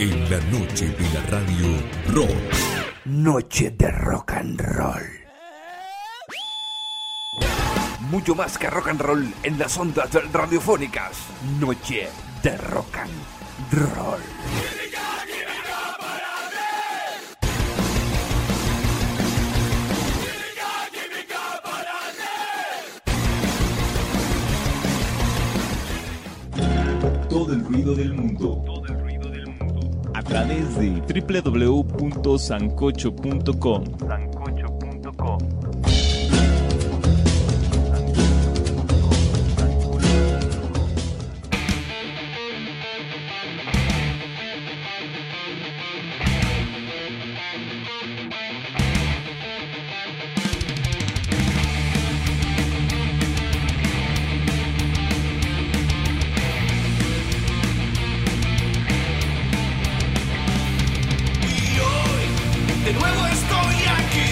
En la noche de la radio rock. Noche de rock and roll. Mucho más que rock and roll en las ondas radiofónicas. Noche de rock and roll. Todo el ruido del mundo. A través de www.sancocho.com. De nuevo estoy aquí.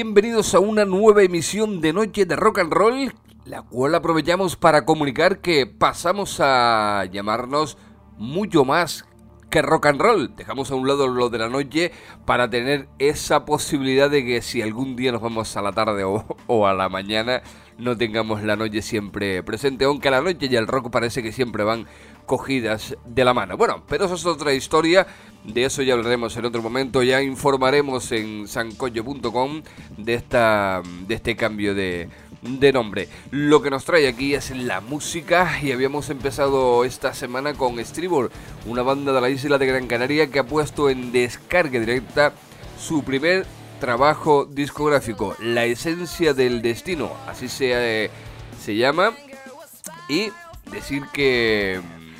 bienvenidos a una nueva emisión de Noche de Rock and Roll, la cual aprovechamos para comunicar que pasamos a llamarnos mucho más que rock and roll. Dejamos a un lado lo de la noche para tener esa posibilidad de que si algún día nos vamos a la tarde o a la mañana, no tengamos la noche siempre presente, aunque la noche y el rock parece que siempre van cogidas de la mano. Bueno, pero eso es otra historia, de eso ya hablaremos en otro momento, ya informaremos en sancocho.com de este cambio de nombre. Lo que nos trae aquí es la música y habíamos empezado esta semana con Estribor, una banda de la isla de Gran Canaria que ha puesto en descarga directa su primer trabajo discográfico, La Esencia del Destino, así se llama, y decir que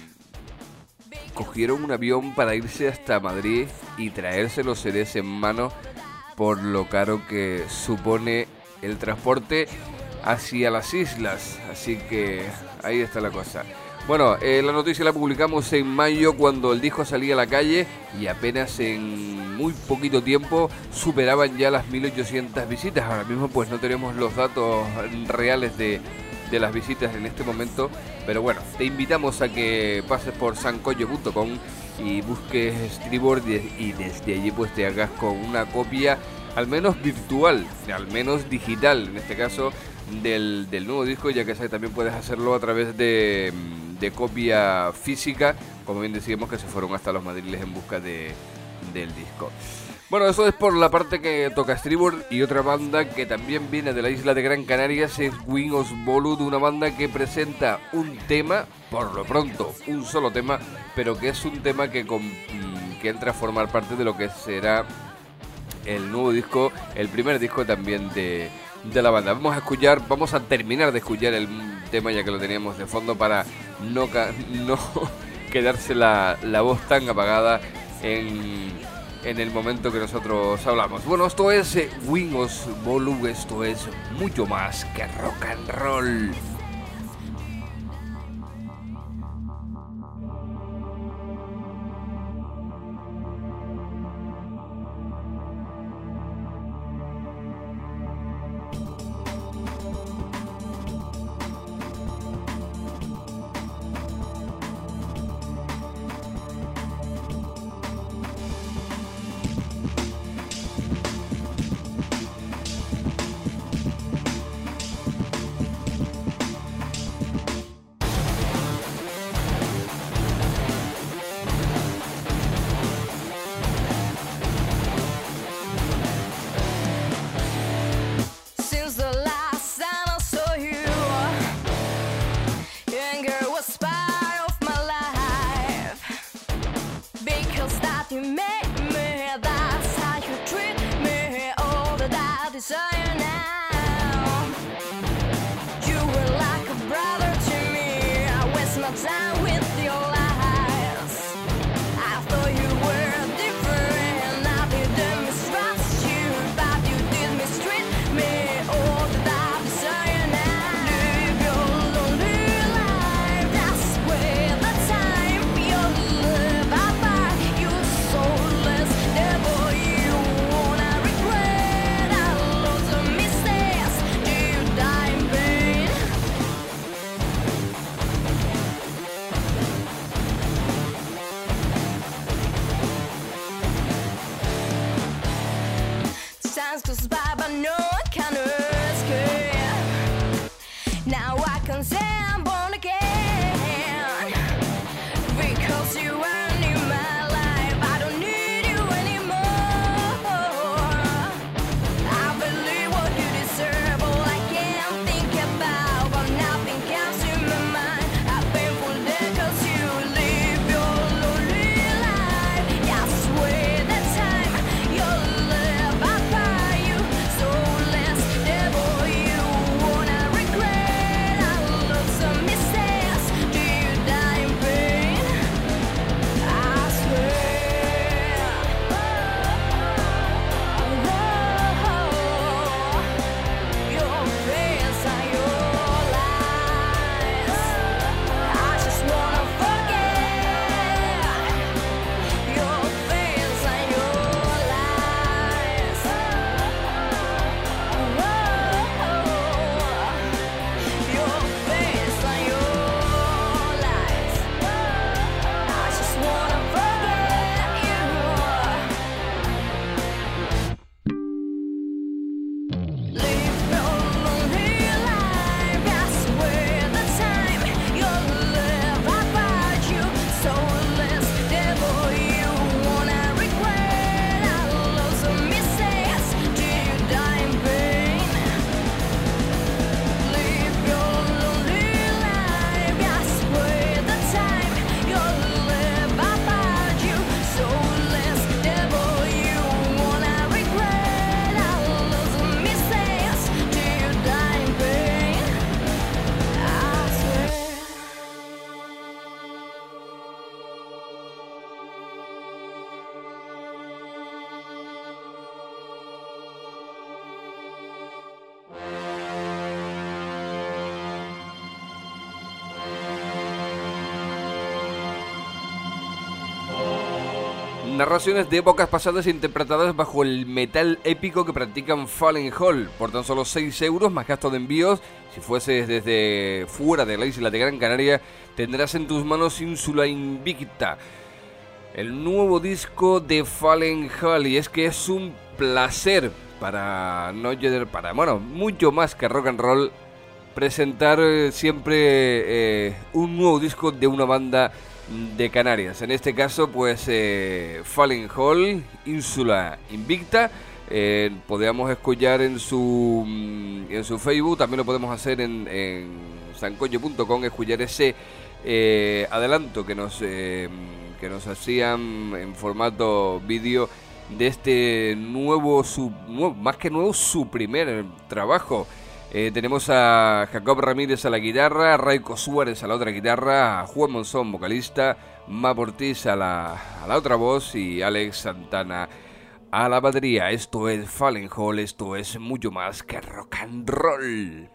cogieron un avión para irse hasta Madrid y traerse los CDs en mano por lo caro que supone el transporte hacia las islas, así que ahí está la cosa. Bueno, la noticia la publicamos en mayo cuando el disco salía a la calle y apenas en muy poquito tiempo superaban ya las 1800 visitas. Ahora mismo pues no tenemos los datos reales de las visitas en este momento, pero bueno, te invitamos a que pases por sancocho.com y busques Estribor y desde allí pues te hagas con una copia al menos virtual, al menos digital en este caso, del nuevo disco, ya que también puedes hacerlo a través de copia física, como bien decíamos que se fueron hasta los madriles en busca del disco. Bueno, eso es por la parte que toca Estribor, y otra banda que también viene de la isla de Gran Canaria es Wings of Bolu, una banda que presenta un tema, por lo pronto un solo tema, pero que es un tema que entra a formar parte de lo que será el nuevo disco, el primer disco también de la banda. Vamos a terminar de escuchar el tema ya que lo teníamos de fondo para no quedarse la voz tan apagada en el momento que nosotros hablamos. Bueno, esto es Wings of Bolu, esto es mucho más que rock and roll. narraciones de épocas pasadas interpretadas bajo el metal épico que practican Fallen Hall por tan solo 6 euros más gasto de envíos. Si fueses desde fuera de la isla de Gran Canaria, tendrás en tus manos Ínsula Invicta, el nuevo disco de Fallen Hall. Y es que es un placer para mucho más que rock and roll, presentar siempre un nuevo disco de una banda de Canarias. En este caso, pues Fallen Hall, Ínsula Invicta. Podemos escuchar en su Facebook, también lo podemos hacer en sancocho.com, escuchar ese adelanto que nos hacían en formato vídeo de este su primer trabajo. Tenemos a Jacob Ramírez a la guitarra, a Raico Suárez a la otra guitarra, a Juan Monzón vocalista, Map Ortiz a la otra voz y Alex Santana a la batería. Esto es Fallen Hall, esto es mucho más que rock and roll.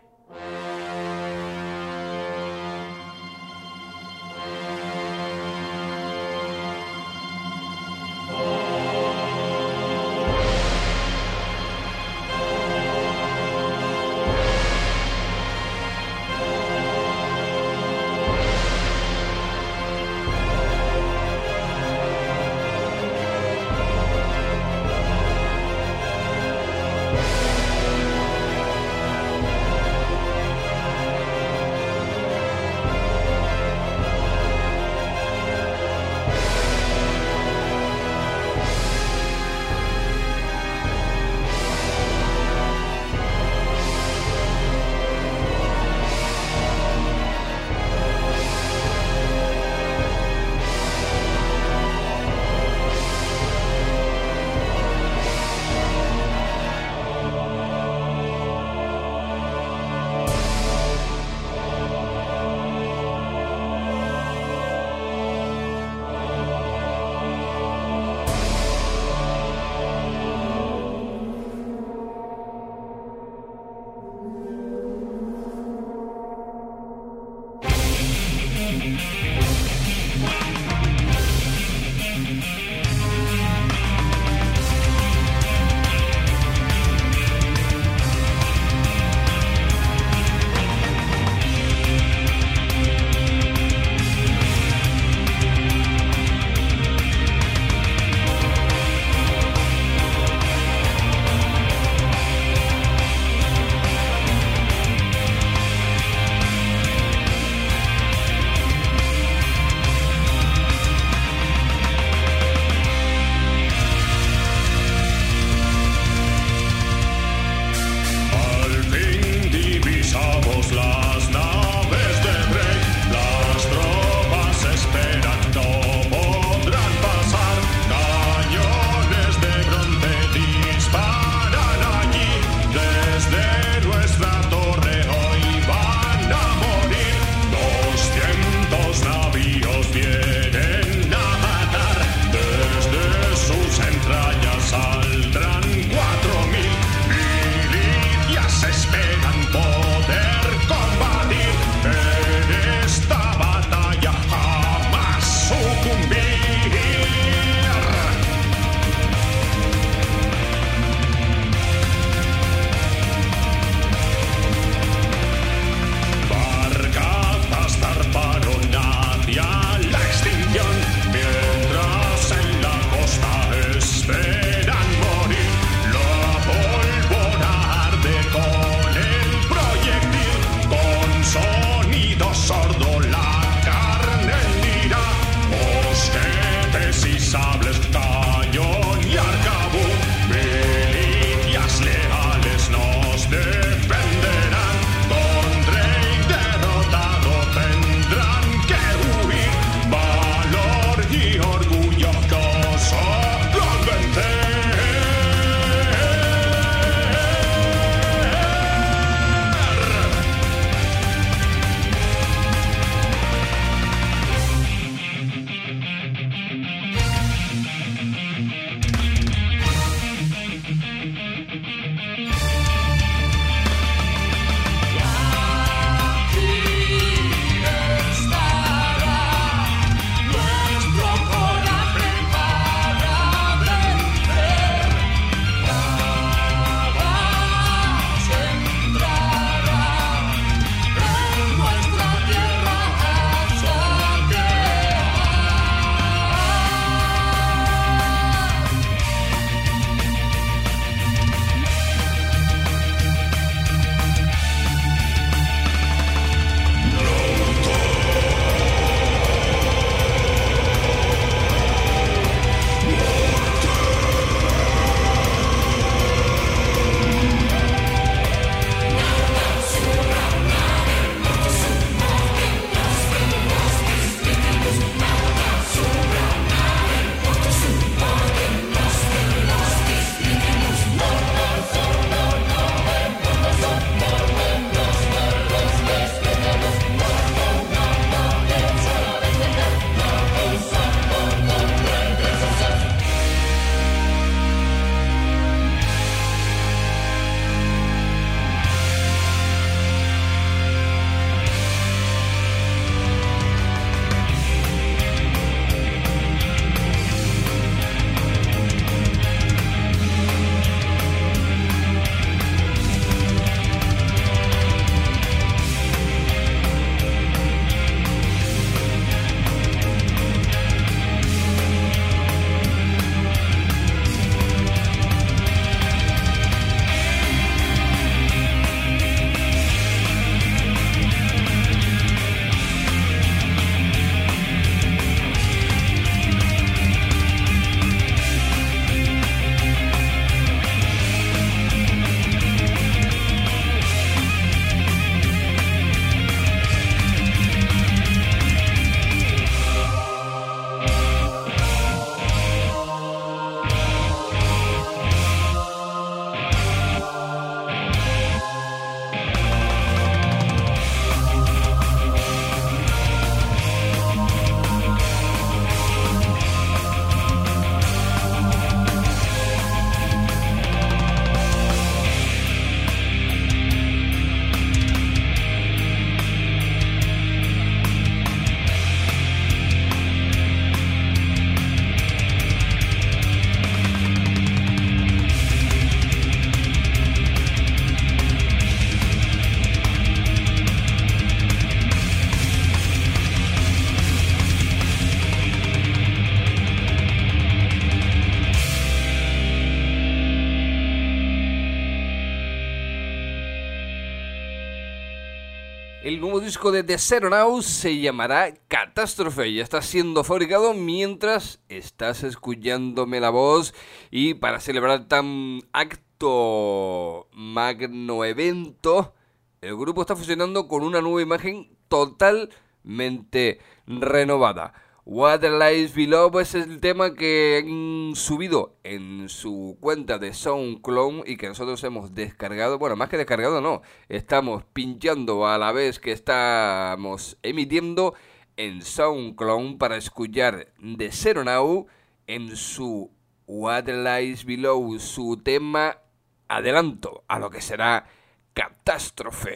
El nuevo disco de The Zero Now se llamará Catástrofe. Ya está siendo fabricado mientras estás escuchándome la voz. Y para celebrar tan acto magno evento, el grupo está fusionando con una nueva imagen totalmente renovada. What Lies Below es el tema que han subido en su cuenta de SoundCloud y que nosotros hemos descargado. Bueno, más que descargado no, estamos pinchando a la vez que estamos emitiendo en SoundCloud para escuchar The Zero Now en su What Lies Below, su tema adelanto a lo que será Catástrofe.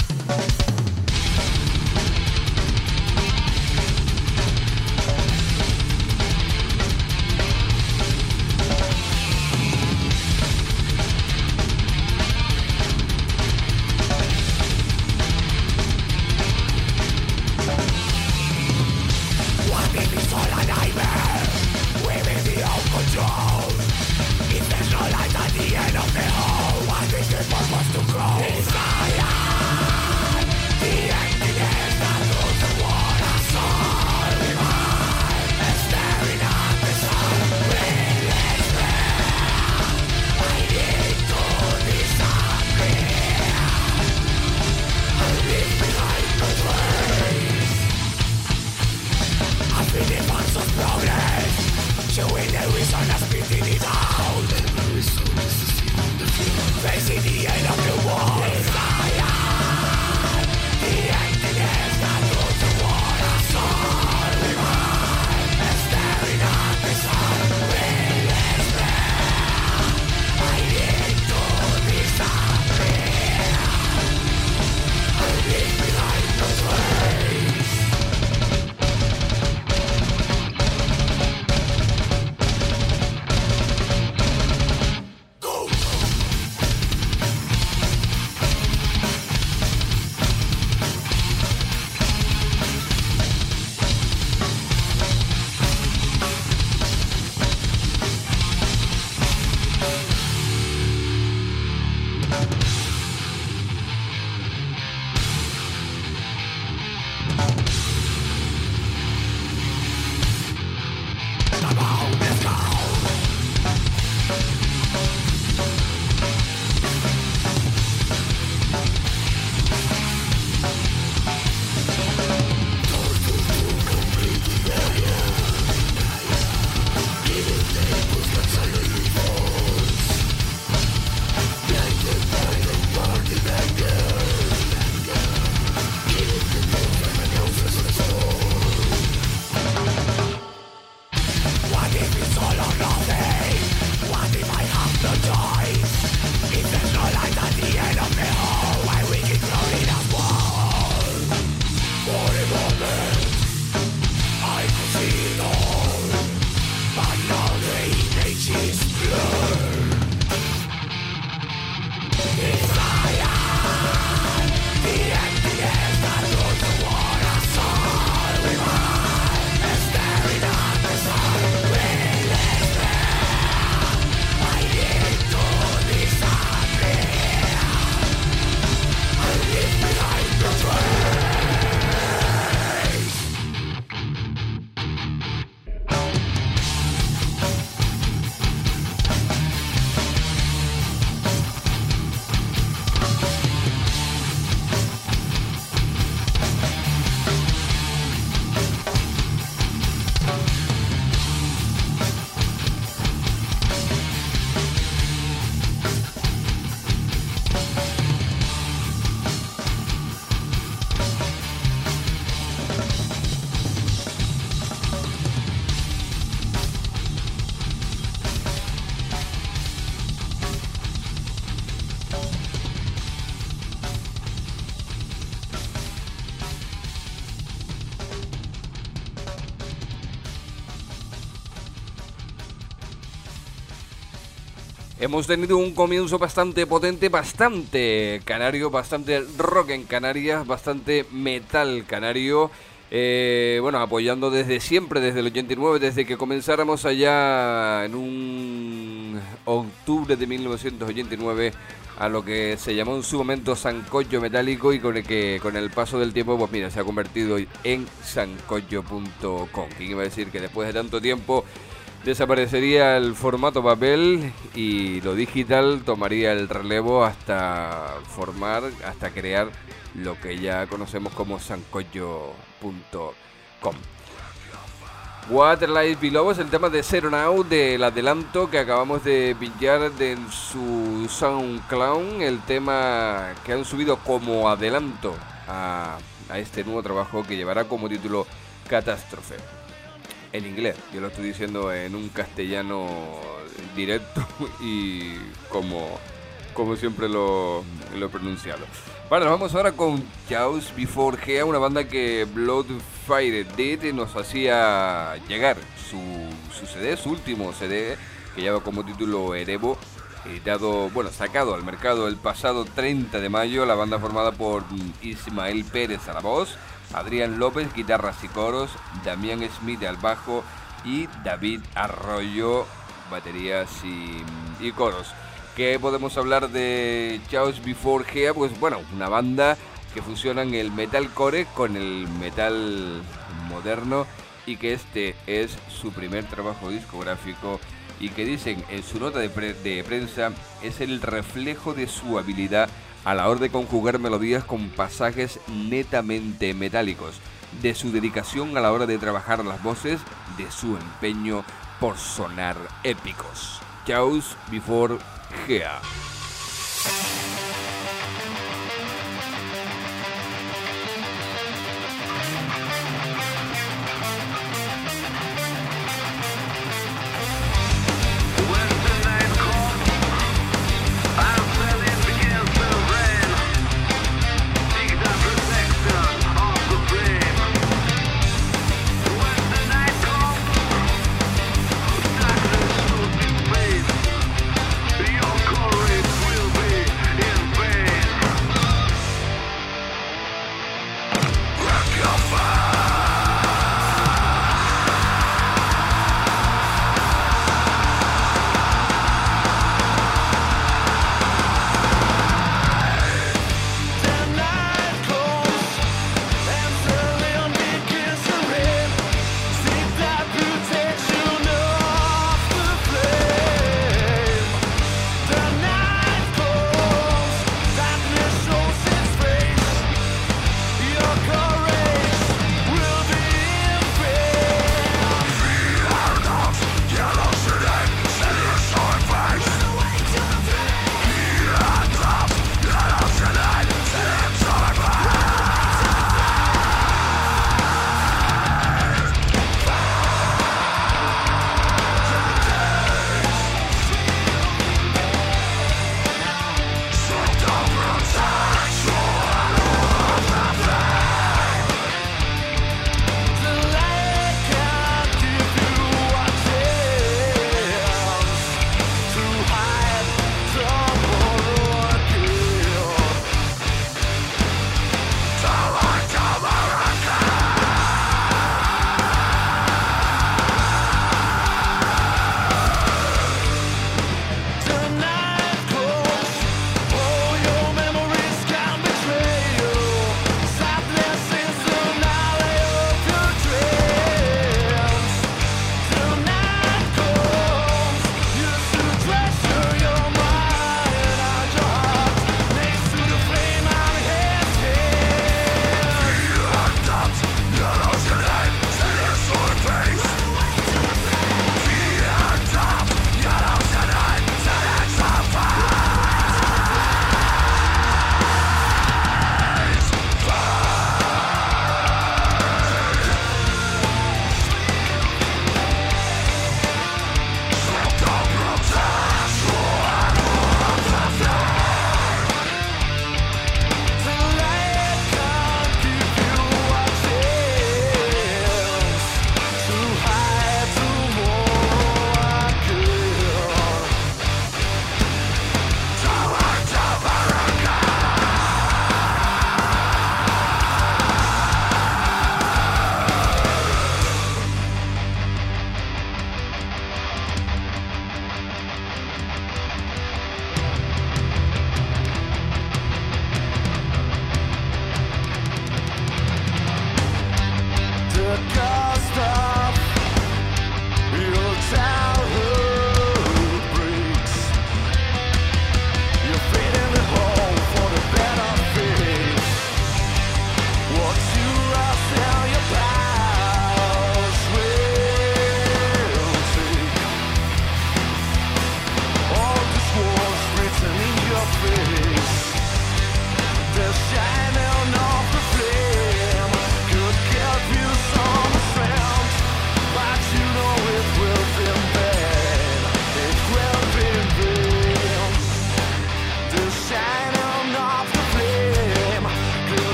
Hemos tenido un comienzo bastante potente, bastante canario, bastante rock en Canarias, bastante metal canario. Bueno, apoyando desde siempre, desde el 89, desde que comenzáramos allá en un octubre de 1989 a lo que se llamó en su momento sancocho metálico y con el que con el paso del tiempo, pues mira, se ha convertido en sancocho.com. ¿Quién iba a decir que después de tanto tiempo desaparecería el formato papel y lo digital tomaría el relevo hasta crear lo que ya conocemos como sancocho.com? What Lies Below es el tema de Zero Now, del adelanto que acabamos de pinchar de su SoundCloud, el tema que han subido como adelanto a este nuevo trabajo que llevará como título Catástrofe. En inglés, yo lo estoy diciendo en un castellano directo y como siempre lo he pronunciado. Bueno, nos vamos ahora con Chaos Before Gea, una banda que Bloodfire Dead nos hacía llegar su CD, su último CD, que lleva como título Erebo, sacado al mercado el pasado 30 de mayo. La banda formada por Ismael Pérez a la voz, Adrián López, guitarras y coros, Damián Smith al bajo y David Arroyo, baterías y coros. ¿Qué podemos hablar de Chaos Before Gea? Pues bueno, una banda que fusiona el metalcore con el metal moderno y que este es su primer trabajo discográfico y que dicen en su nota de prensa es el reflejo de su habilidad a la hora de conjugar melodías con pasajes netamente metálicos, de su dedicación a la hora de trabajar las voces, de su empeño por sonar épicos. Chaos Before Gea. Corre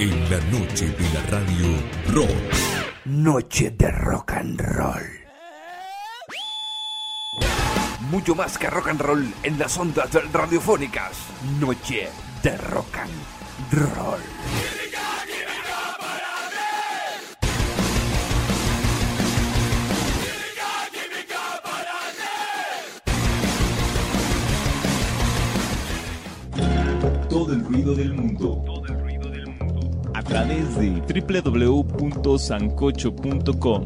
En la noche de la radio rock. Noche de rock and roll. Mucho más que rock and roll en las ondas radiofónicas. Noche de rock and roll. Todo el ruido del mundo. A través de www.sancocho.com.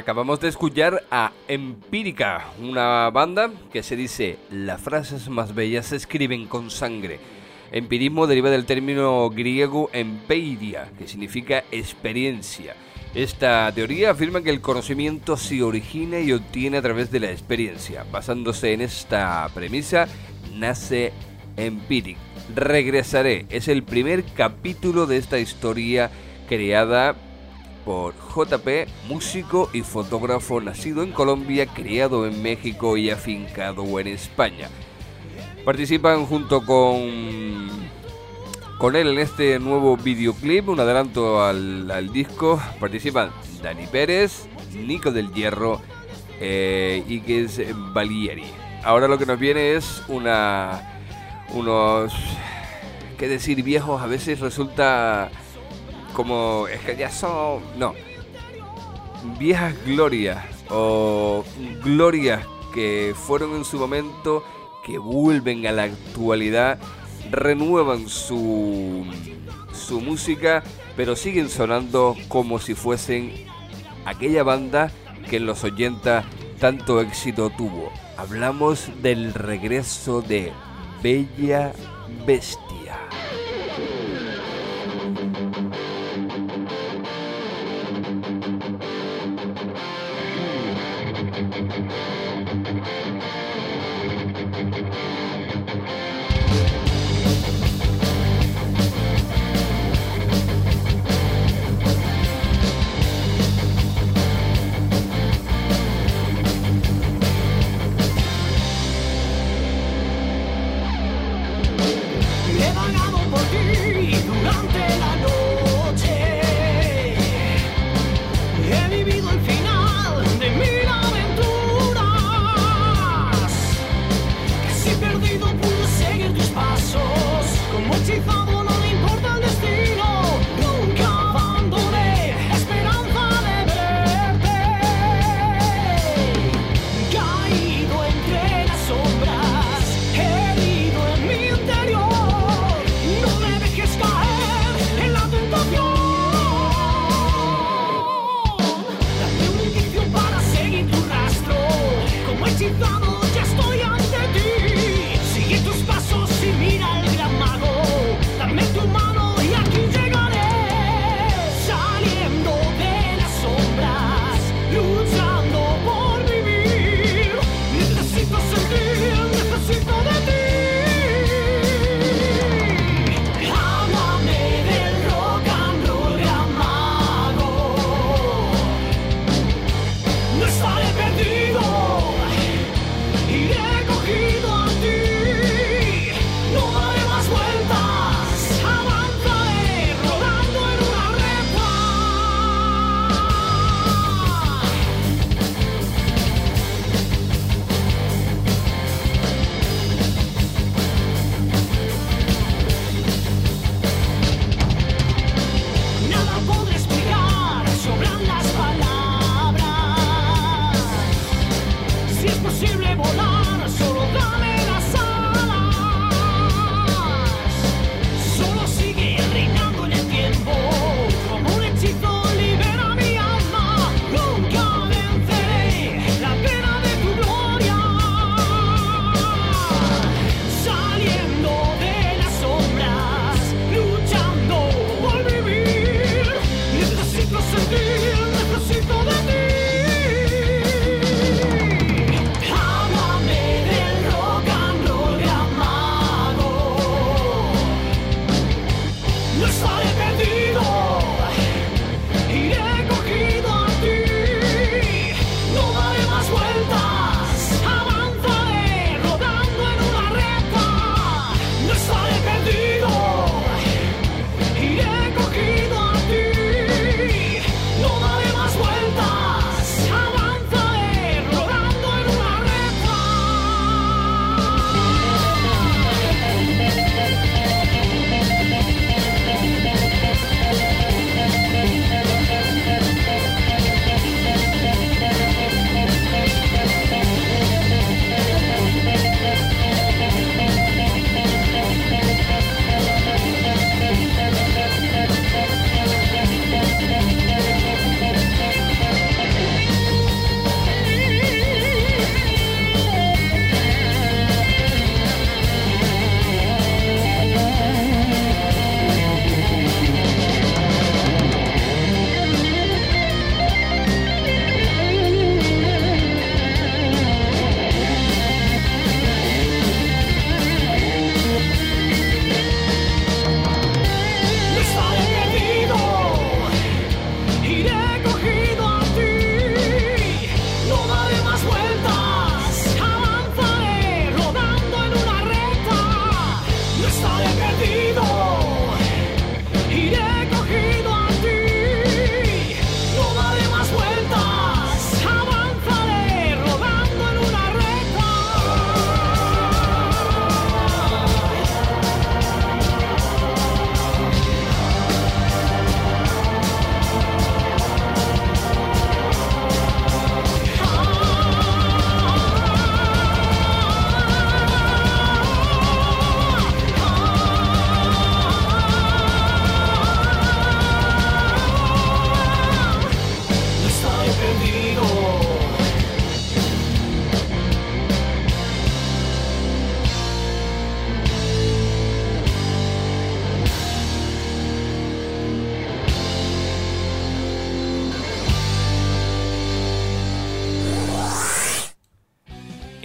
Acabamos de escuchar a Empírica, una banda que se dice: las frases más bellas se escriben con sangre. Empirismo deriva del término griego empeiria, que significa experiencia. Esta teoría afirma que el conocimiento se origina y obtiene a través de la experiencia. Basándose en esta premisa, nace Empiric. Regresaré es el primer capítulo de esta historia creada por JP, músico y fotógrafo nacido en Colombia, criado en México y afincado en España. Participan junto con él en este nuevo videoclip, un adelanto al disco. Participan Dani Pérez, Nico del Hierro y que es Valieri. Ahora lo que nos viene es unos, qué decir, viejos. A veces resulta como, es que ya son, no, viejas glorias o glorias que fueron en su momento, que vuelven a la actualidad, renuevan su música, pero siguen sonando como si fuesen aquella banda que en los 80 tanto éxito tuvo. Hablamos del regreso de Bella Bestia.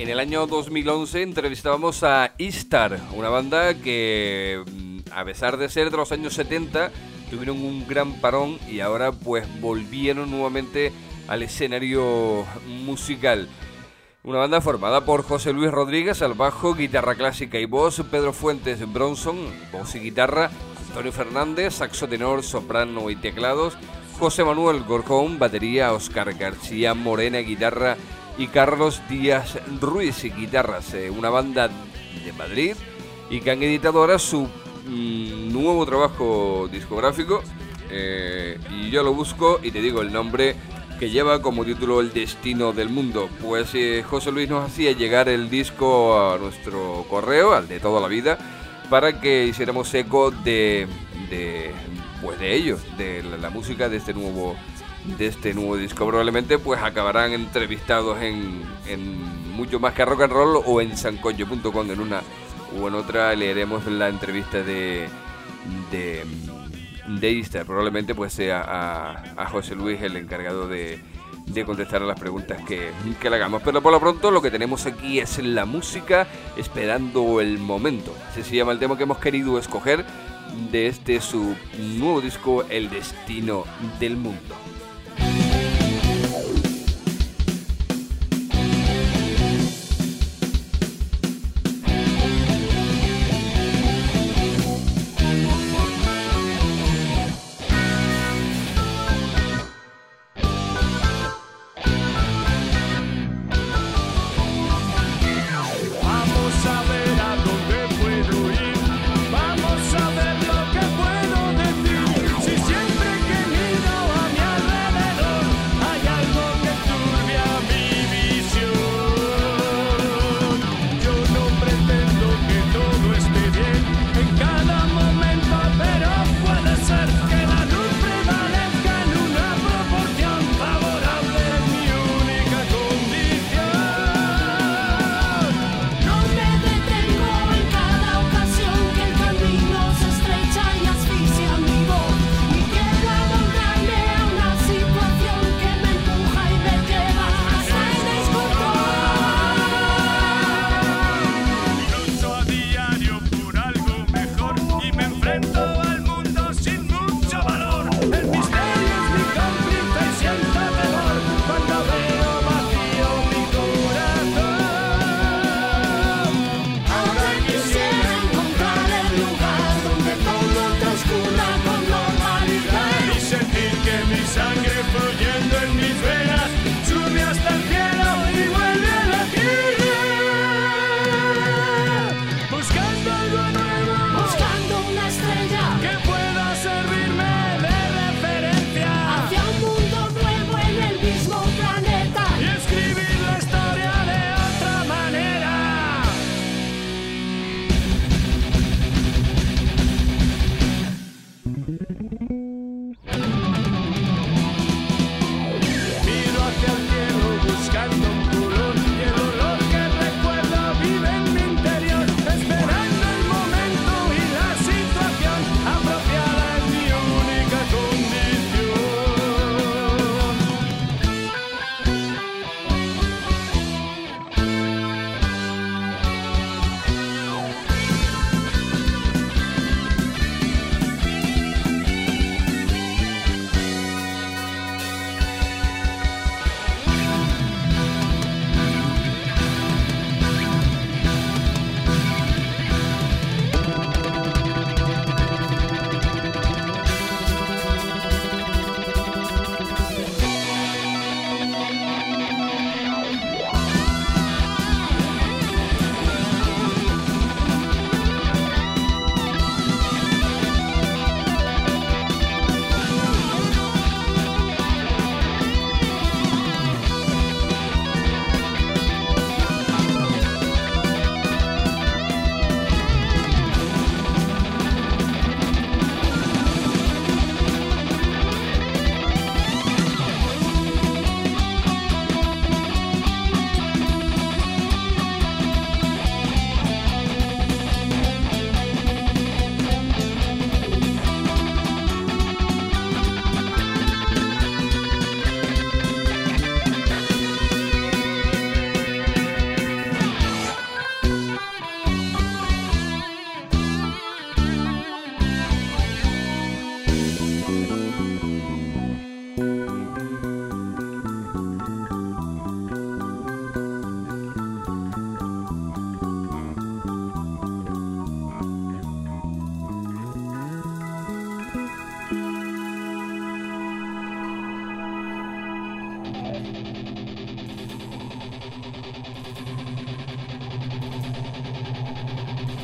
en el año 2011 entrevistábamos a Istar, una banda que, a pesar de ser de los años 70, tuvieron un gran parón y ahora pues volvieron nuevamente al escenario musical. Una banda formada por José Luis Rodríguez al bajo, guitarra clásica y voz, Pedro Fuentes Bronson, voz y guitarra, Antonio Fernández, saxo tenor, soprano y teclados, José Manuel Gorjón, batería, Óscar García Morena, guitarra y Carlos Díaz Ruiz, guitarras. Una banda de Madrid y que han editado ahora su nuevo trabajo discográfico, y yo lo busco y te digo el nombre, que lleva como título El Destino del Mundo. Pues José Luis nos hacía llegar el disco a nuestro correo, al de toda la vida, para que hiciéramos eco de ellos, de la música de este nuevo disco. Probablemente pues acabarán entrevistados en mucho más que Rock and Roll o en sancocho.com. En una u en otra leeremos la entrevista de Istar. Probablemente pues sea a José Luis el encargado de contestar a las preguntas que le hagamos. Pero por lo pronto lo que tenemos aquí es la música esperando el momento. Así se llama el tema que hemos querido escoger de su nuevo disco, El Destino del Mundo. Si siempre que miro a mi alrededor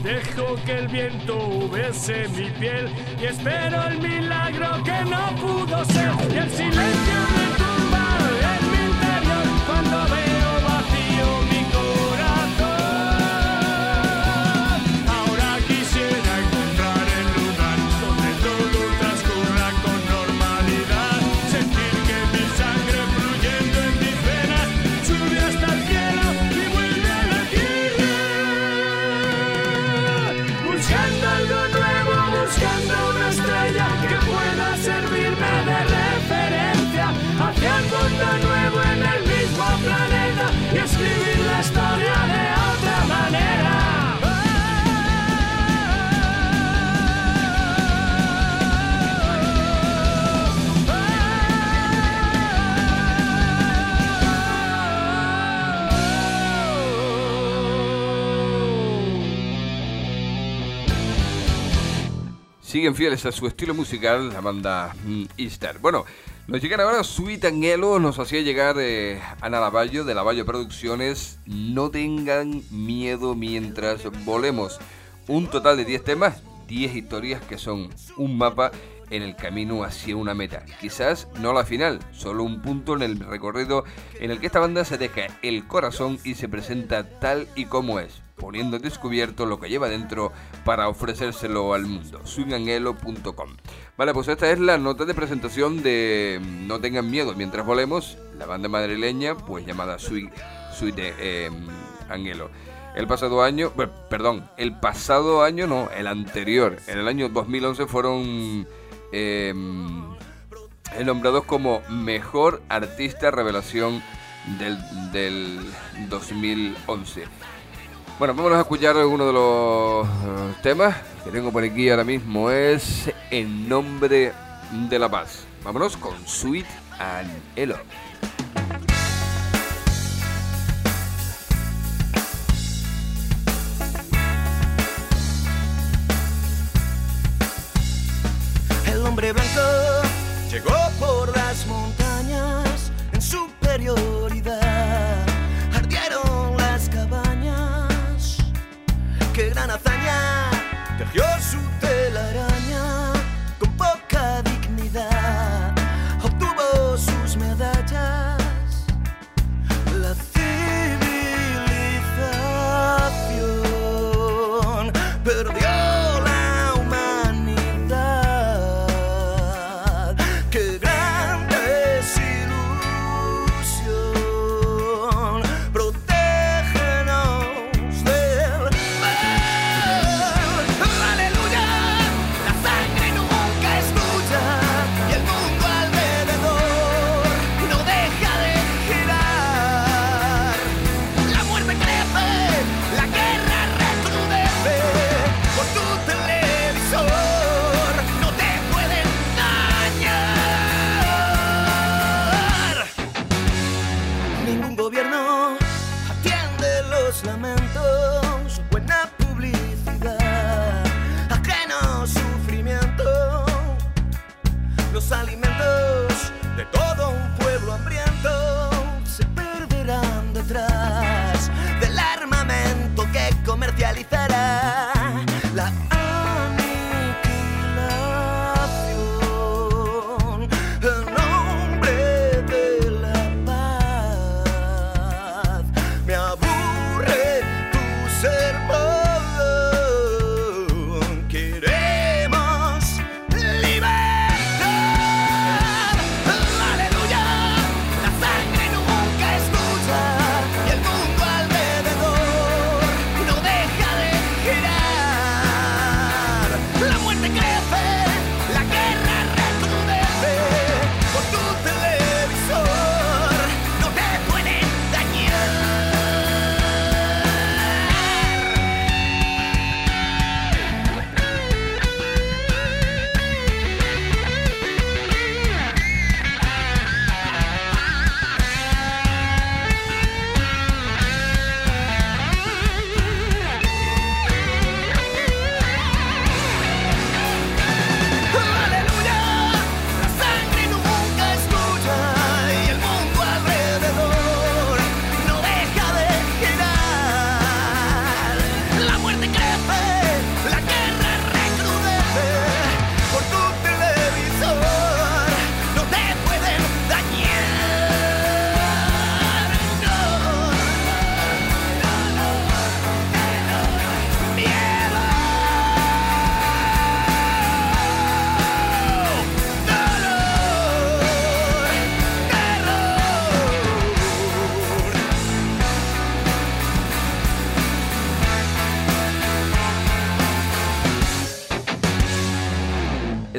Dejo que el viento bese mi piel y espero el milagro que no pudo ser. Y el silencio me tumba en mi interior cuando veo vacío mi corazón. Ahora quisiera encontrar el lugar donde todo transcurra con normalidad. Sentir que mi sangre fluyendo en mis venas sube hasta el cielo y vuelve a la tierra. Buscando algo nuevo, buscando una estrella que pueda servirme de referencia hacia un mundo nuevo en el mismo planeta y escribir la historia de otra manera. Siguen fieles a su estilo musical, la banda Easter. Bueno, nos llegan ahora Sweet Angelo, nos hacía llegar Ana Lavallo de Lavallo Producciones. No tengan miedo mientras volemos. Un total de 10 temas, 10 historias que son un mapa en el camino hacia una meta. Quizás no la final, solo un punto en el recorrido en el que esta banda se deja el corazón y se presenta tal y como es, poniendo en descubierto lo que lleva dentro para ofrecérselo al mundo. swingangelo.com. Vale, pues esta es la nota de presentación de No tengan miedo mientras volemos, la banda madrileña, pues llamada Sweet Angelo. El pasado año, el anterior, en el año 2011 fueron nombrados como Mejor Artista Revelación del 2011. Bueno, vámonos a escuchar uno de los temas que tengo por aquí ahora mismo. Es En Nombre de la Paz. Vámonos con Sweet Angelo. El hombre blanco llegó por las montañas en superioridad. Ardieron las cabañas. Qué gran hazaña tejió su telaraña. Con poca dignidad obtuvo sus medallas. La civilización perdió la humanidad. Qué gran desilusión.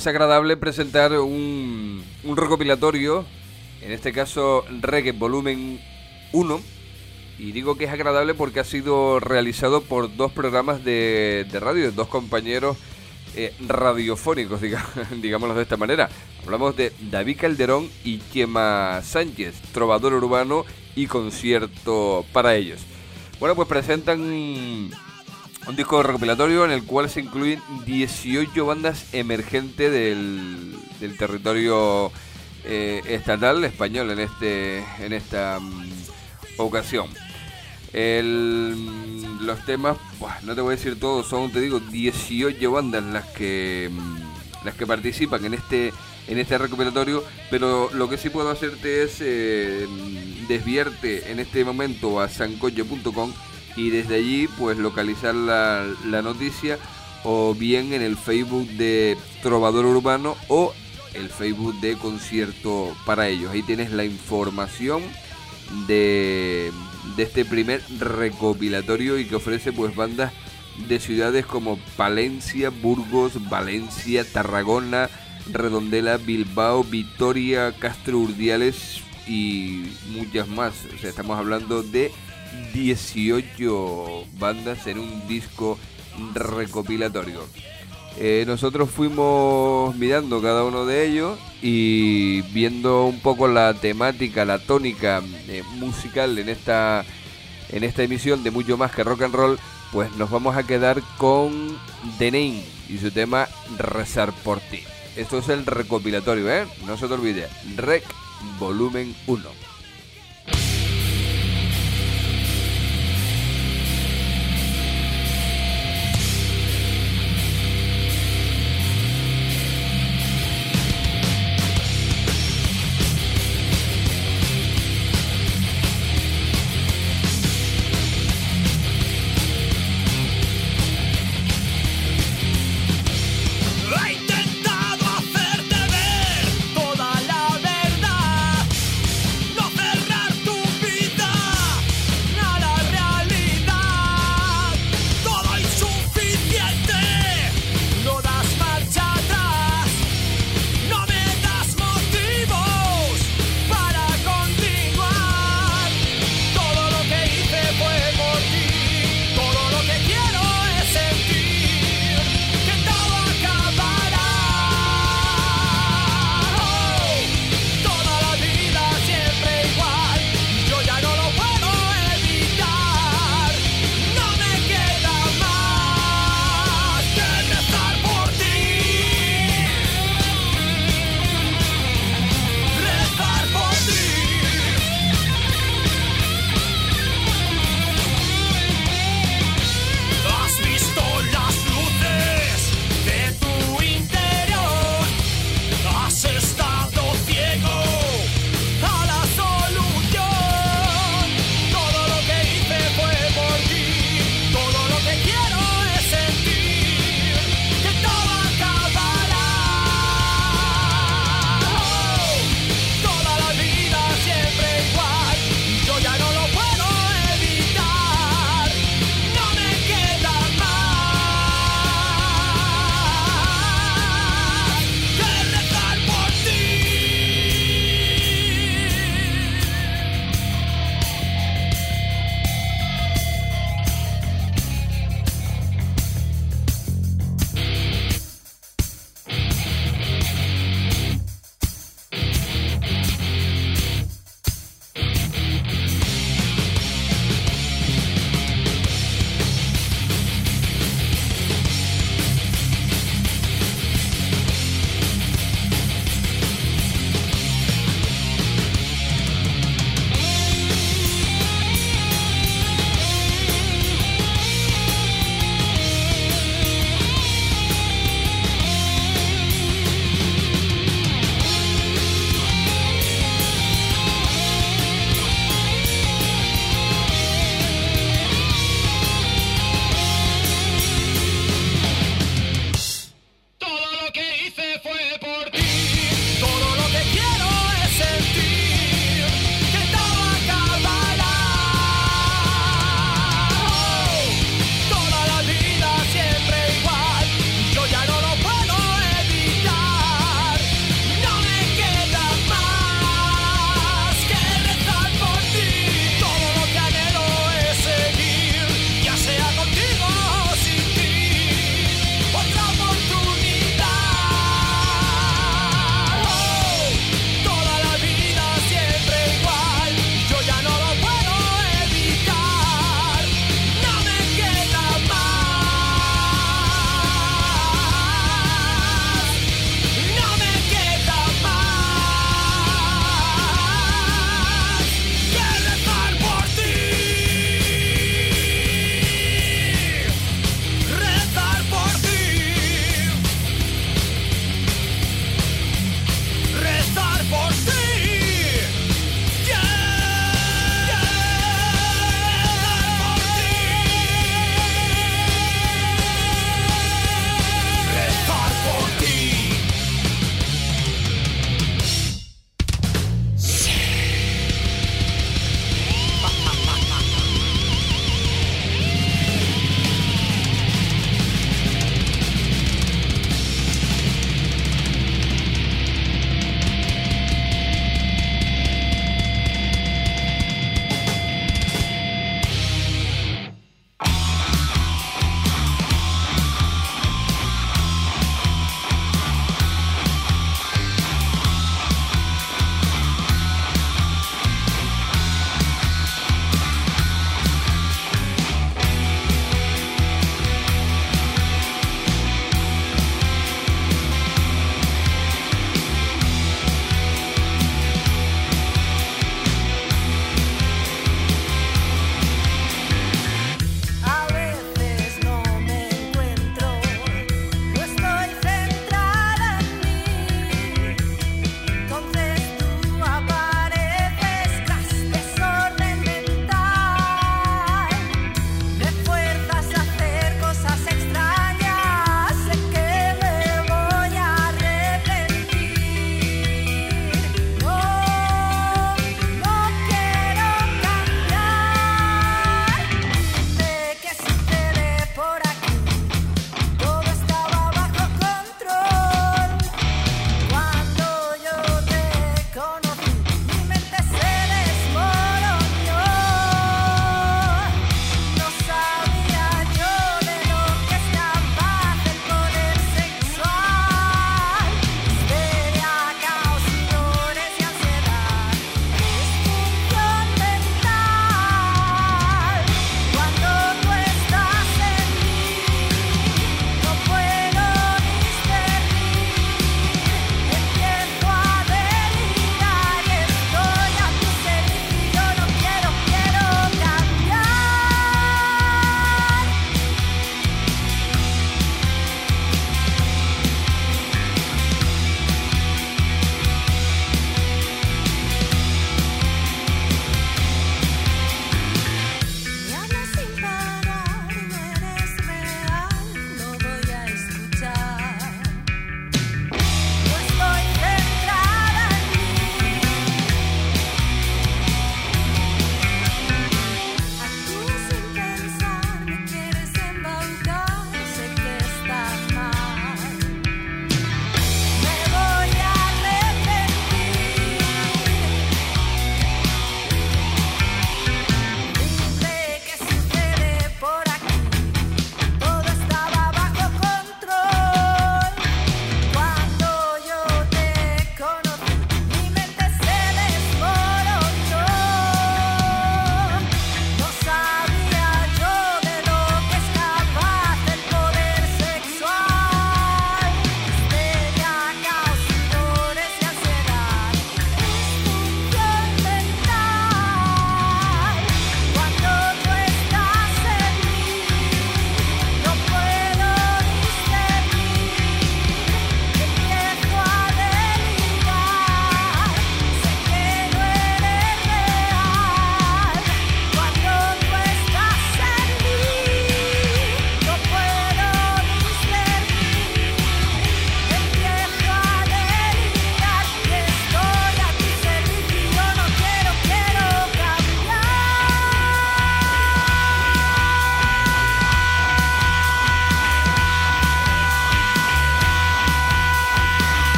es agradable presentar un recopilatorio, en este caso Reggae Volumen 1, y digo que es agradable porque ha sido realizado por dos programas de radio, dos compañeros radiofónicos, digámoslo de esta manera. Hablamos de David Calderón y Chema Sánchez, Trovador Urbano y Concierto para ellos. Bueno, pues presentan un disco recopilatorio en el cual se incluyen 18 bandas emergentes del territorio estatal español en esta ocasión. Los temas, no te voy a decir todos, son, te digo, 18 bandas las que participan en este recopilatorio, pero lo que sí puedo hacerte es desviarte en este momento a sancocho.com y desde allí pues localizar la noticia, o bien en el Facebook de Trovador Urbano o el Facebook de Concierto para ellos. Ahí tienes la información de este primer recopilatorio, y que ofrece pues bandas de ciudades como Palencia, Burgos, Valencia, Tarragona, Redondela, Bilbao, Vitoria, Castro Urdiales y muchas más. O sea, estamos hablando de 18 bandas en un disco recopilatorio. Nosotros fuimos mirando cada uno de ellos y viendo un poco la temática, la tónica musical en esta emisión de Mucho Más que Rock and Roll, pues nos vamos a quedar con The Name y su tema Rezar por ti. Esto es el recopilatorio, no se te olvide, Rec Volumen 1. He intentado hacerte ver toda la verdad. No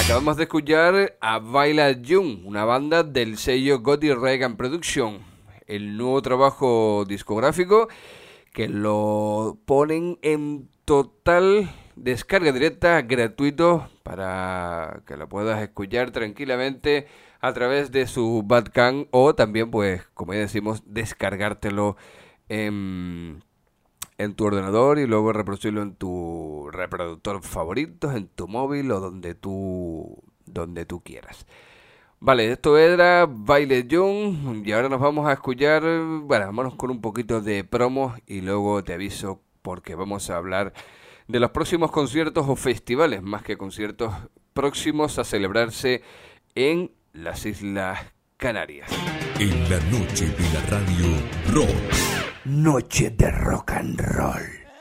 Acabamos de escuchar a Violet Young, una banda del sello Gotti Reagan Production, el nuevo trabajo discográfico que lo ponen en total descarga directa, gratuito, para que lo puedas escuchar tranquilamente a través de su Bandcamp, o también, pues, como ya decimos, descargártelo en tu ordenador y luego reproducirlo en tu reproductor favorito, en tu móvil o donde tú quieras. Vale, esto era Violet Young y ahora nos vamos a escuchar, bueno, vámonos con un poquito de promo y luego te aviso porque vamos a hablar de los próximos conciertos o festivales, más que conciertos, próximos a celebrarse en las Islas Canarias. En la noche de la radio rock. Noche de rock and roll.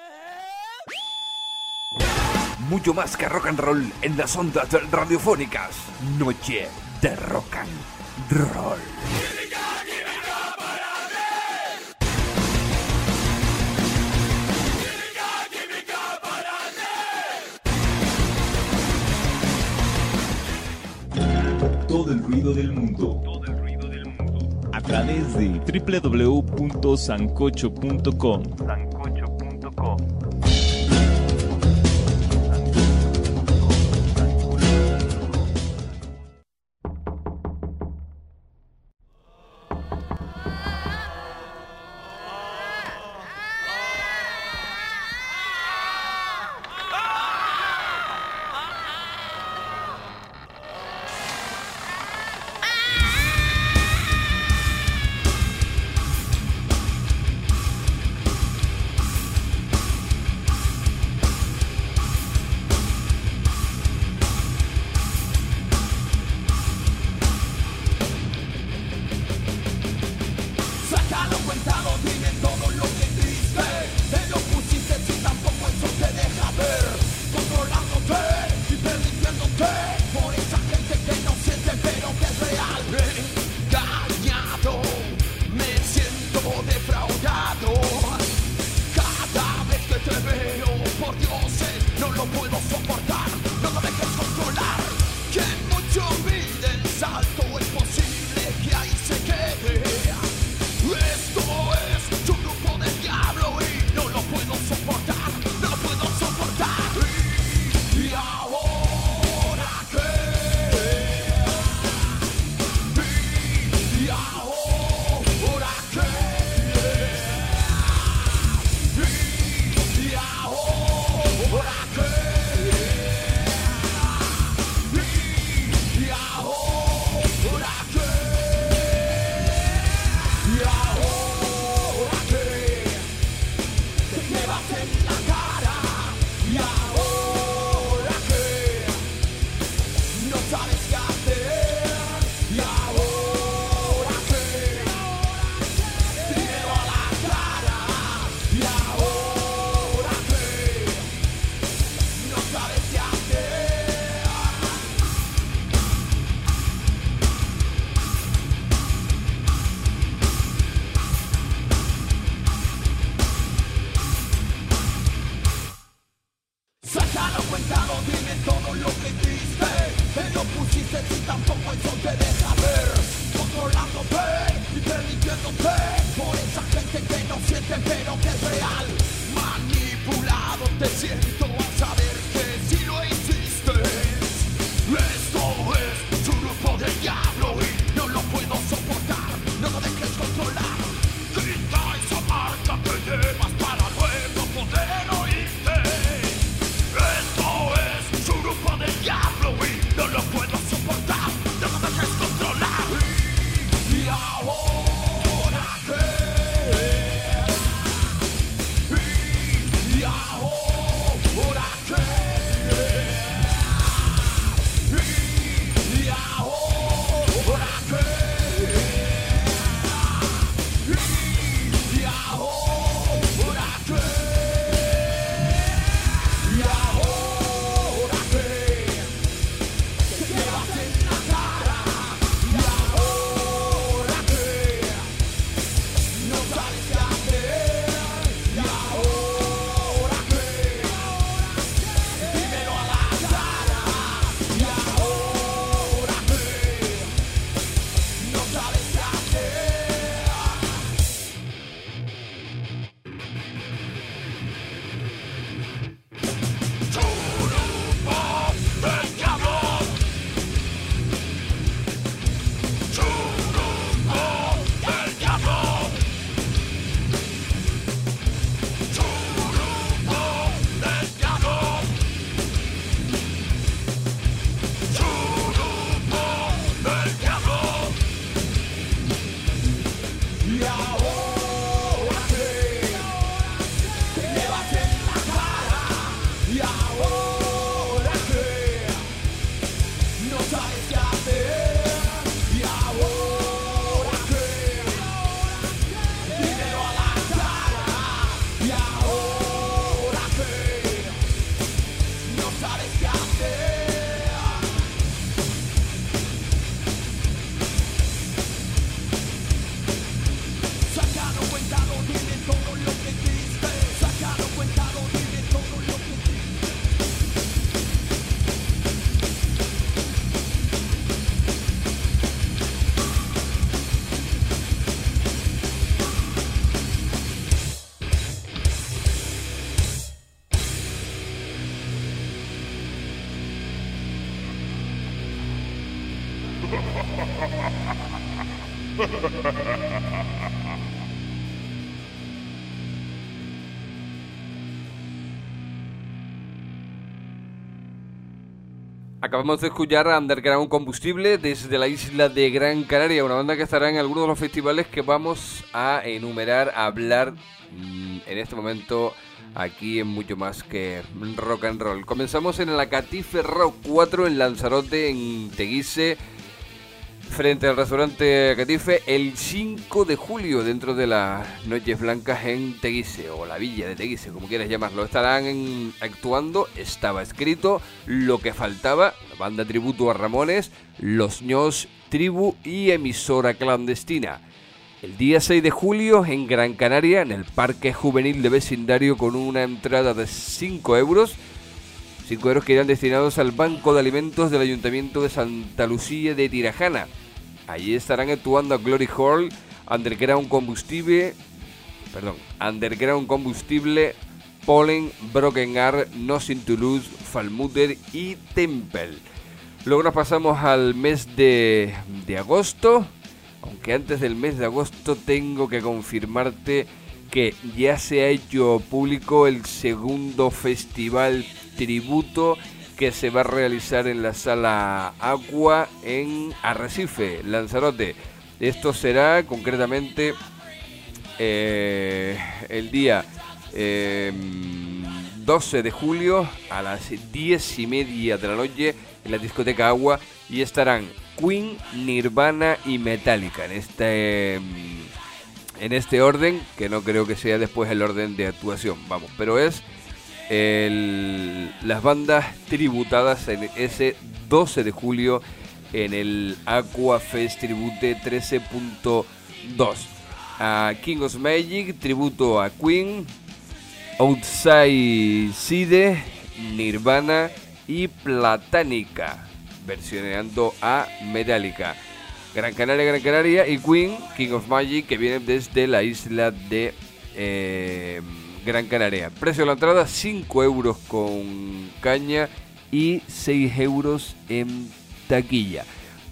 Mucho más que rock and roll en las ondas radiofónicas. Noche de rock and roll. Todo el ruido del mundo. A través de www.sancocho.com. Acabamos de escuchar a Underground Combustible desde la isla de Gran Canaria, una banda que estará en algunos de los festivales que vamos a enumerar, a hablar en este momento aquí en Mucho Más que Rock and Roll. Comenzamos en la Catife Rock 4 en Lanzarote, en Teguise, frente al restaurante Catife, el 5 de julio, dentro de las Noches Blancas en Teguise, o la Villa de Teguise, como quieras llamarlo. Estarán actuando, estaba escrito, Lo que faltaba, banda tributo a Ramones, Los Ños, Tribu y Emisora Clandestina. El día 6 de julio en Gran Canaria, en el Parque Juvenil de Vecindario, con una entrada de 5 euros. 5 euros que irán destinados al Banco de Alimentos del Ayuntamiento de Santa Lucía de Tirajana. Allí estarán actuando Glory Hall, Underground Combustible, Pollen, Broken Art, Nothing to Lose, Falmuter y Temple. Luego nos pasamos al mes de agosto, aunque antes del mes de agosto tengo que confirmarte que ya se ha hecho público el segundo festival tributo que se va a realizar en la Sala Aqua en Arrecife, Lanzarote. Esto será concretamente el día 12 de julio a las 10:30 de la noche en la discoteca Agua, y estarán Queen, Nirvana y Metallica en este orden, que no creo que sea después el orden de actuación, vamos, pero es las bandas tributadas en ese 12 de julio en el Aqua Fest Tribute 13.2. A King of Magic, tributo a Queen, Outside Side, Nirvana y Platánica, versioneando a Metallica. Gran Canaria y Queen, King of Magic, que vienen desde la isla de Gran Canaria. Precio de la entrada, 5 euros con caña y 6 euros en taquilla.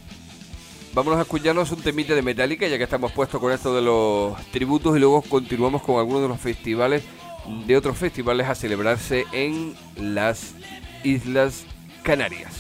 Vámonos a escucharnos un temita de Metallica, ya que estamos puestos con esto de los tributos, y luego continuamos con algunos de los festivales, de otros festivales a celebrarse en las Islas Canarias.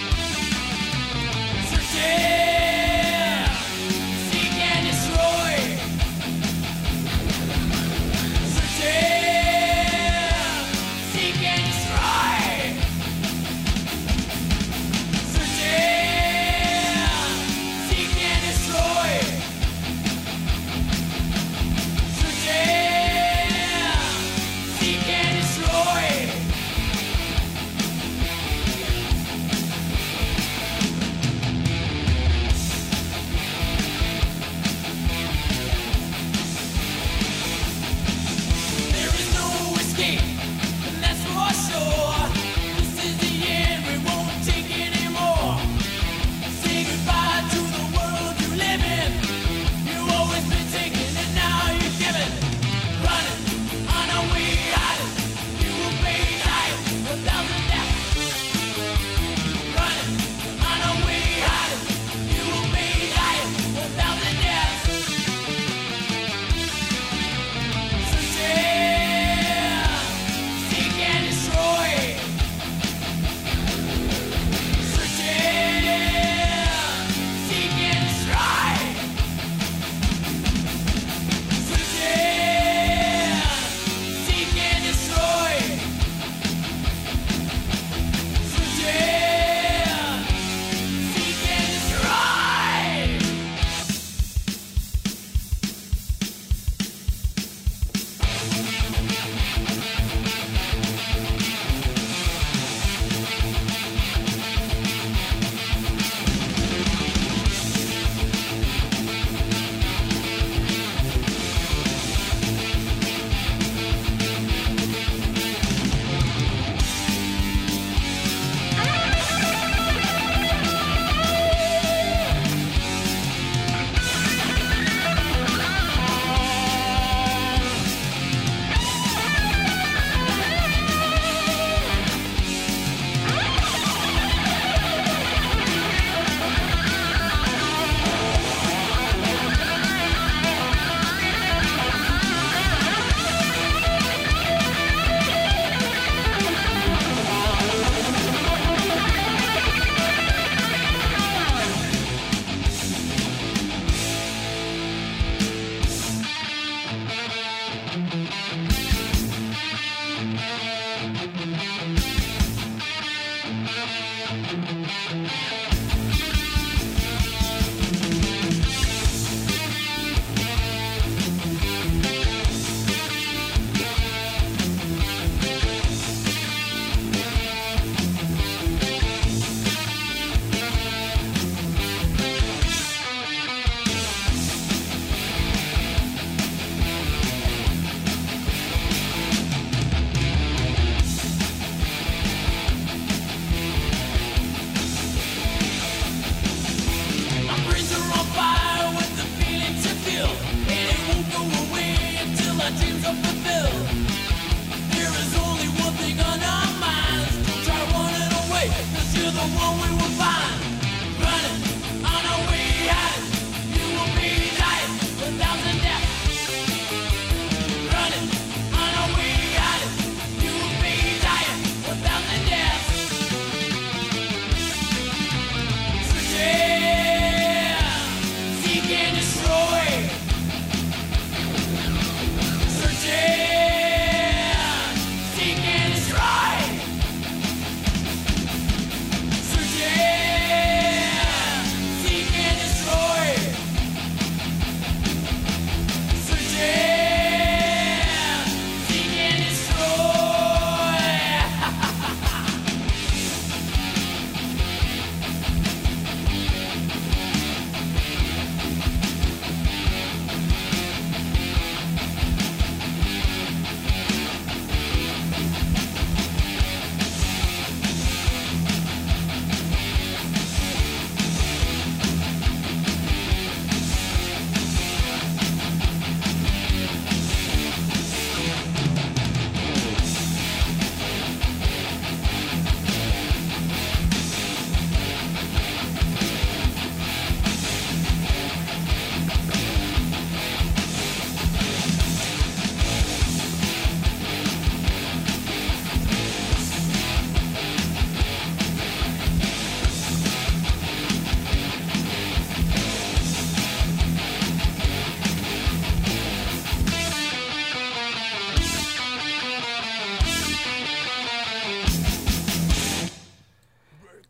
Seek and destroy.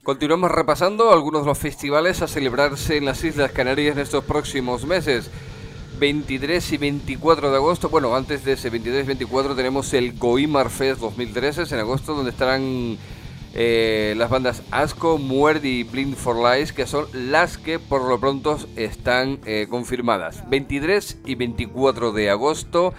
Continuamos repasando algunos de los festivales a celebrarse en las Islas Canarias en estos próximos meses. 23 y 24 de agosto, bueno, antes de ese 23 y 24 tenemos el Goimar Fest 2013 en agosto, donde estarán las bandas Asco, Muerde y Blind for Lies, que son las que por lo pronto están confirmadas. 23 y 24 de agosto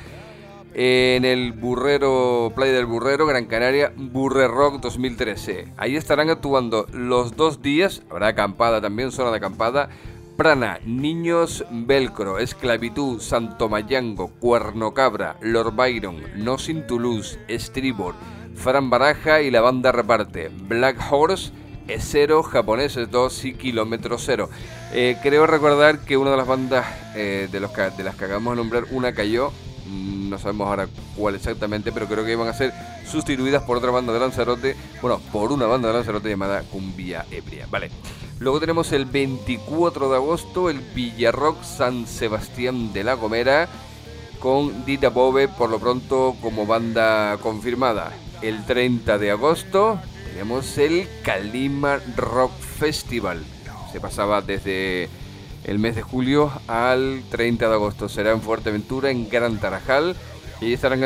en el Burrero, Playa del Burrero, Gran Canaria, Burre Rock 2013. Ahí estarán actuando los 2 días, habrá acampada también, zona de acampada, Prana, Niños Velcro, Esclavitud, Santo Mayango, Cuerno Cabra, Lord Byron, No Sin Toulouse, Estribor, Fran Baraja y la banda reparte, Black Horse, Esero, Japoneses 2 y Kilómetro Cero. Creo recordar que una de las bandas de las que acabamos de nombrar, una cayó. No sabemos ahora cuál exactamente, pero creo que iban a ser sustituidas por otra banda de Lanzarote. Bueno, por una banda de Lanzarote llamada Cumbia Ebria. Vale. Luego tenemos el 24 de agosto el Villarrock San Sebastián de la Gomera, con Dita Bove por lo pronto como banda confirmada. El 30 de agosto tenemos el Calima Rock Festival. Se pasaba desde el mes de julio al 30 de agosto. Será en Fuerteventura, en Gran Tarajal. Y estarán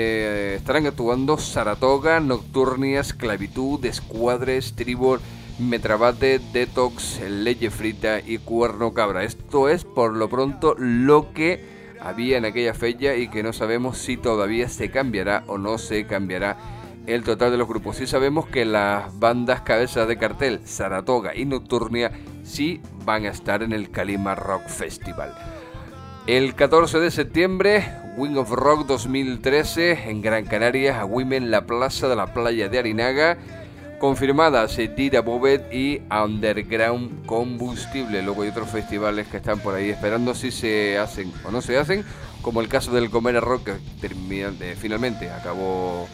actuando Saratoga, Nocturnia, Esclavitud, Escuadre, Estribor, Metrabate, Detox, Leche Frita y Cuerno Cabra. Esto es por lo pronto lo que había en aquella fecha y que no sabemos si todavía se cambiará o no se cambiará el total de los grupos. Sí sabemos que las bandas cabezas de cartel, Saratoga y Nocturnia, sí van a estar en el Calima Rock Festival. El 14 de septiembre, Wing of Rock 2013 en Gran Canaria, a Women, la plaza de la playa de Arinaga. Confirmadas Dita Bobet y Underground Combustible. Luego hay otros festivales que están por ahí esperando si se hacen o no se hacen, como el caso del Comer Rock, que finalmente acabó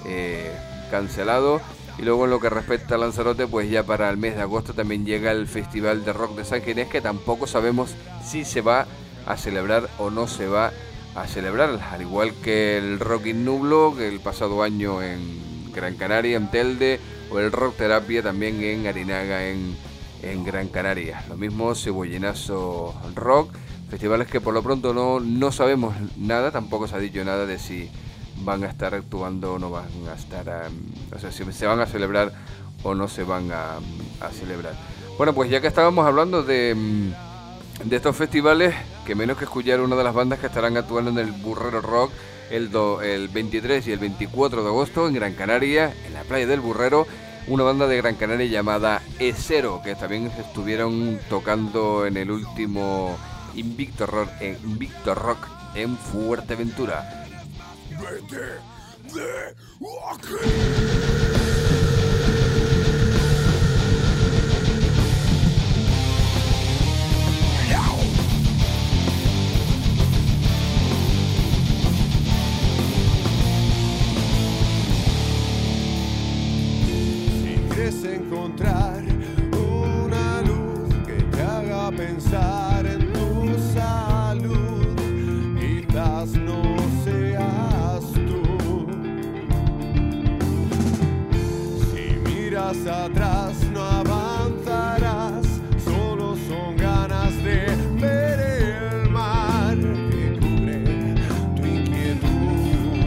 cancelado. Y luego en lo que respecta a Lanzarote, pues ya para el mes de agosto también llega el Festival de Rock de San Ginés, que tampoco sabemos si se va a celebrar o no se va a celebrar, al igual que el Rock in Nublo, que el pasado año en Gran Canaria, en Telde, o el Rock Terapia también en Arinaga, en Gran Canaria. Lo mismo Cebollinazo Rock, festivales que por lo pronto no sabemos nada, tampoco se ha dicho nada de si van a estar actuando o no van a estar, o sea, si se van a celebrar o no se van a celebrar. Bueno, pues ya que estábamos hablando de estos festivales, que menos que escuchar una de las bandas que estarán actuando en el Burrero Rock el 23 y el 24 de agosto en Gran Canaria, en la playa del Burrero, una banda de Gran Canaria llamada Esero, que también estuvieron tocando en el último Invicto Rock en Fuerteventura. Encontrar una luz que te haga pensar en tu salud, quizás no seas tú. Si miras atrás no avanzarás, solo son ganas de ver el mar que cubre tu inquietud.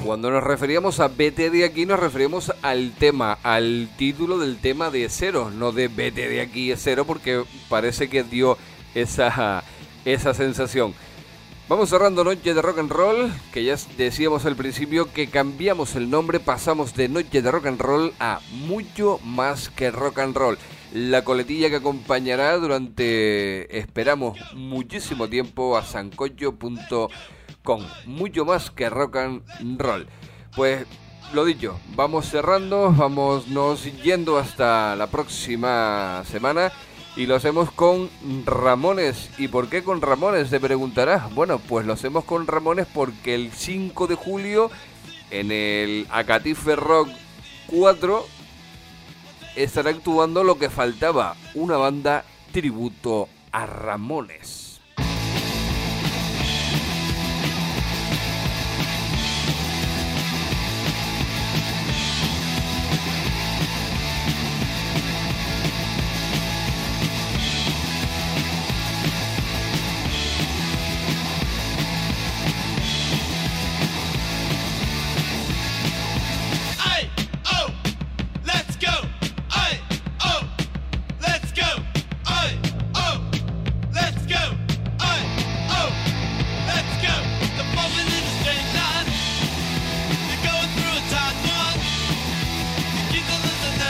Cuando nos referíamos a vete de aquí, nos referimos al tema, al título del tema de Cero, no de vete de aquí es Cero, porque parece que dio esa sensación. Vamos cerrando Noche de Rock and Roll, que ya decíamos al principio que cambiamos el nombre, pasamos de Noche de Rock and Roll a Mucho Más que Rock and Roll. La coletilla que acompañará durante, esperamos, muchísimo tiempo a sancocho.com. Mucho más que rock and roll. Pues lo dicho, vamos cerrando, vámonos yendo hasta la próxima semana. Y lo hacemos con Ramones. ¿Y por qué con Ramones? Te preguntarás. Bueno, pues lo hacemos con Ramones porque el 5 de julio en el Acatife Rock 4 estará actuando lo que faltaba, una banda tributo a Ramones.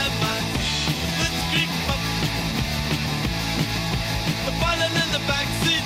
Backseat.